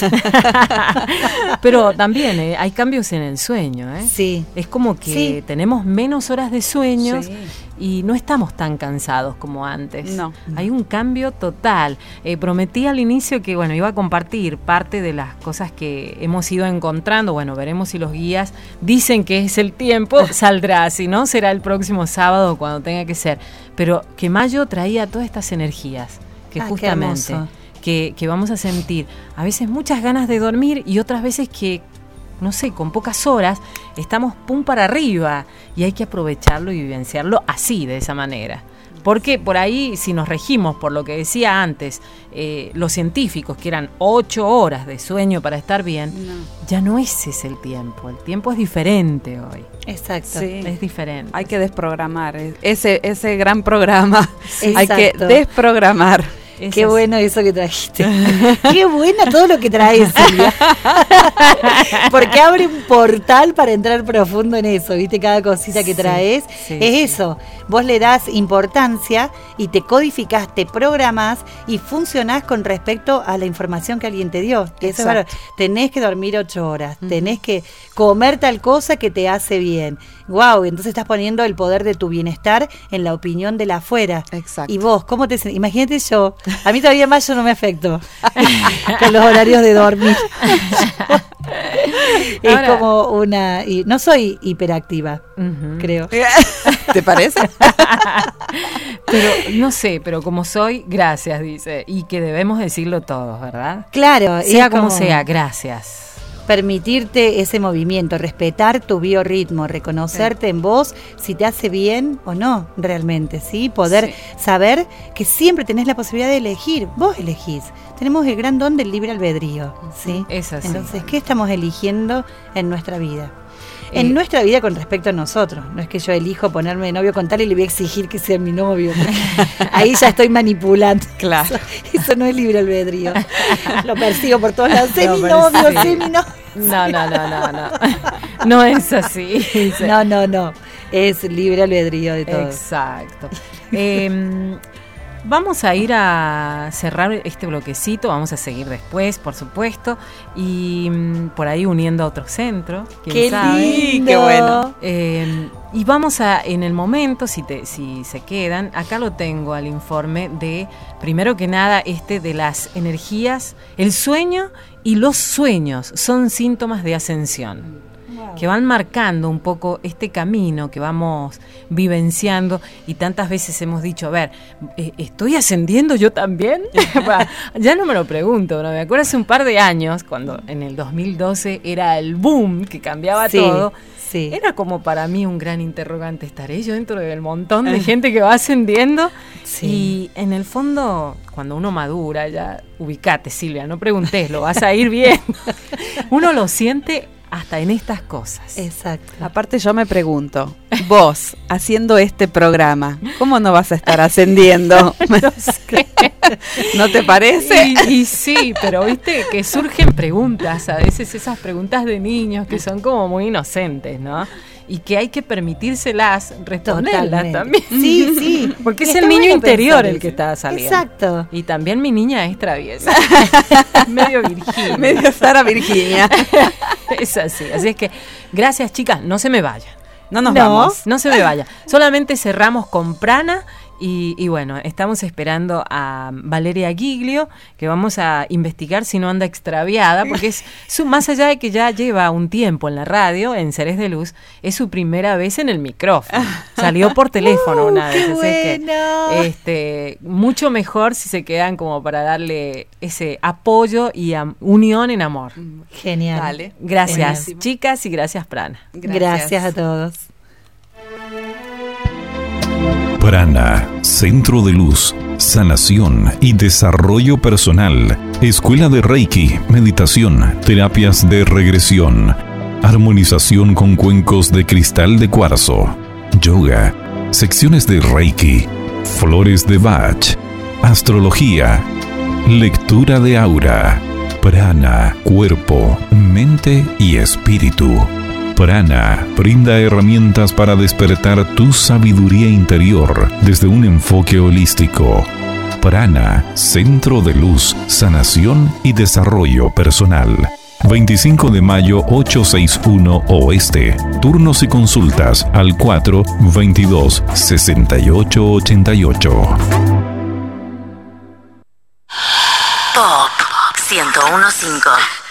Speaker 1: Pero también hay cambios en el sueño, ¿eh?
Speaker 2: Sí.
Speaker 1: Es como que
Speaker 2: Sí.
Speaker 1: tenemos menos horas de sueños
Speaker 3: Sí.
Speaker 1: y no estamos tan cansados como antes.
Speaker 3: No.
Speaker 1: Hay un cambio total. Prometí al inicio que iba a compartir parte de las cosas que hemos ido encontrando. Bueno, veremos si los guías dicen que es el tiempo, saldrá. Si no, será el próximo sábado cuando tenga que ser. Pero que mayo traía todas estas energías que
Speaker 2: Ah, qué
Speaker 1: justamente
Speaker 2: hermoso.
Speaker 1: que vamos a sentir a veces muchas ganas de dormir y otras veces que, no sé, con pocas horas estamos pum para arriba y hay que aprovecharlo y vivenciarlo así, de esa manera. Porque por ahí, si nos regimos por lo que decía antes, los científicos, que eran 8 horas de sueño para estar bien,
Speaker 3: No.
Speaker 1: ya no ese es el tiempo es diferente hoy,
Speaker 2: Exacto.
Speaker 3: Sí.
Speaker 1: es diferente.
Speaker 3: Hay que desprogramar ese gran programa.
Speaker 2: Sí.
Speaker 3: Hay que
Speaker 2: Exacto.
Speaker 3: desprogramar.
Speaker 1: Es
Speaker 2: Qué
Speaker 1: así.
Speaker 2: bueno eso que trajiste. Qué bueno todo lo que traes, Silvia. Porque abre un portal para entrar profundo en eso, ¿viste? Cada cosita que
Speaker 1: Sí,
Speaker 2: traes
Speaker 1: sí,
Speaker 2: es
Speaker 1: sí.
Speaker 2: eso. Vos le das importancia y te codificás, te programás y funcionás con respecto a la información que alguien te dio. Que eso es verdad. Tenés que dormir 8 horas, tenés que comer tal cosa que te hace bien. Wow, entonces estás poniendo el poder de tu bienestar en la opinión de la afuera.
Speaker 3: Exacto.
Speaker 2: Y vos, ¿cómo te sentís? Imagínate yo, a mí todavía más yo no me afecto con los horarios de dormir. Es
Speaker 1: Ahora-
Speaker 2: como una... y no soy hiperactiva,
Speaker 1: Ujú.
Speaker 2: creo.
Speaker 3: ¿Te parece?
Speaker 1: Pero no sé, pero como soy, gracias, dice. Y que debemos decirlo todos, ¿verdad?
Speaker 2: Claro.
Speaker 1: Sea
Speaker 2: es
Speaker 1: como sea, gracias.
Speaker 2: permitirte ese movimiento, respetar tu biorritmo, reconocerte en vos si te hace bien o no realmente, ¿sí? Poder saber que siempre tenés la posibilidad de elegir, vos elegís. Tenemos el gran don del libre albedrío, ¿sí?
Speaker 1: Es así.
Speaker 2: Entonces, ¿qué estamos eligiendo en nuestra vida? En nuestra vida con respecto a nosotros. No es que yo elijo ponerme de novio con tal y le voy a exigir que sea mi novio. Ahí ya estoy manipulando.
Speaker 3: Claro.
Speaker 2: Eso no es libre albedrío. Lo persigo por todos lados. Sé mi novio, sé mi novio.
Speaker 1: No. No es así.
Speaker 2: No. Es libre albedrío de todo.
Speaker 1: Exacto. Vamos a ir a cerrar este bloquecito, vamos a seguir después, por supuesto, y por ahí uniendo a otro centro.
Speaker 2: ¡Qué lindo!
Speaker 3: ¡Qué bueno!
Speaker 1: Y vamos a, en el momento, si se quedan, acá lo tengo al informe de, primero que nada, de las energías, el sueño y los sueños son síntomas de ascensión, que van marcando un poco este camino que vamos vivenciando, y tantas veces hemos dicho, a ver, ¿estoy ascendiendo yo también? Ya no me lo pregunto, ¿no? Me acuerdo hace un par de años, cuando en el 2012 era el boom que cambiaba todo.
Speaker 2: Sí.
Speaker 1: Era como para mí un gran interrogante, ¿estaré yo dentro del montón de gente que va ascendiendo?
Speaker 2: Sí.
Speaker 1: Y en el fondo, cuando uno madura, ya ubicate, Silvia, no preguntes, lo vas a ir viendo. Uno lo siente hasta en estas cosas.
Speaker 2: Exacto.
Speaker 3: Aparte yo me pregunto, vos, haciendo este programa, ¿cómo no vas a estar ascendiendo?
Speaker 1: No sé.
Speaker 3: ¿No te parece?
Speaker 1: Y sí, pero viste que surgen preguntas, a veces esas preguntas de niños que son como muy inocentes, ¿no? Y que hay que permitírselas responderlas también.
Speaker 2: Sí.
Speaker 1: Porque
Speaker 2: Y
Speaker 1: es
Speaker 2: está
Speaker 1: el niño
Speaker 2: bueno
Speaker 1: interior
Speaker 2: pensar
Speaker 1: el
Speaker 2: eso.
Speaker 1: que está saliendo.
Speaker 2: Exacto.
Speaker 1: Y también mi niña es traviesa. Medio Virginia.
Speaker 3: Medio Sara Virginia.
Speaker 1: Es así. Así es que, gracias, chicas, no se me vaya.
Speaker 3: No nos
Speaker 2: No.
Speaker 3: vamos.
Speaker 1: No se me vaya. Solamente cerramos con Prana. Y bueno, estamos esperando a Valeria Giglio, que vamos a investigar si no anda extraviada, porque es más allá de que ya lleva un tiempo en la radio, en Seres de Luz, es su primera vez en el micrófono. Salió por teléfono una vez.
Speaker 2: ¡Qué
Speaker 1: Así es que mucho mejor si se quedan como para darle ese apoyo y unión en amor.
Speaker 2: Genial.
Speaker 3: Dale.
Speaker 1: Gracias,
Speaker 3: Buenísimo.
Speaker 1: chicas, y gracias, Prana.
Speaker 2: Gracias a todos.
Speaker 4: Prana, Centro de Luz, Sanación y Desarrollo Personal, Escuela de Reiki, Meditación, Terapias de Regresión, Armonización con cuencos de cristal de cuarzo, Yoga, secciones de Reiki, Flores de Bach, Astrología, Lectura de Aura, Prana, Cuerpo, Mente y Espíritu. Prana brinda herramientas para despertar tu sabiduría interior desde un enfoque holístico. Prana, Centro de Luz, Sanación y Desarrollo Personal. 25 de mayo 861 Oeste. Turnos y consultas al 422-6888.
Speaker 5: Pop 101.5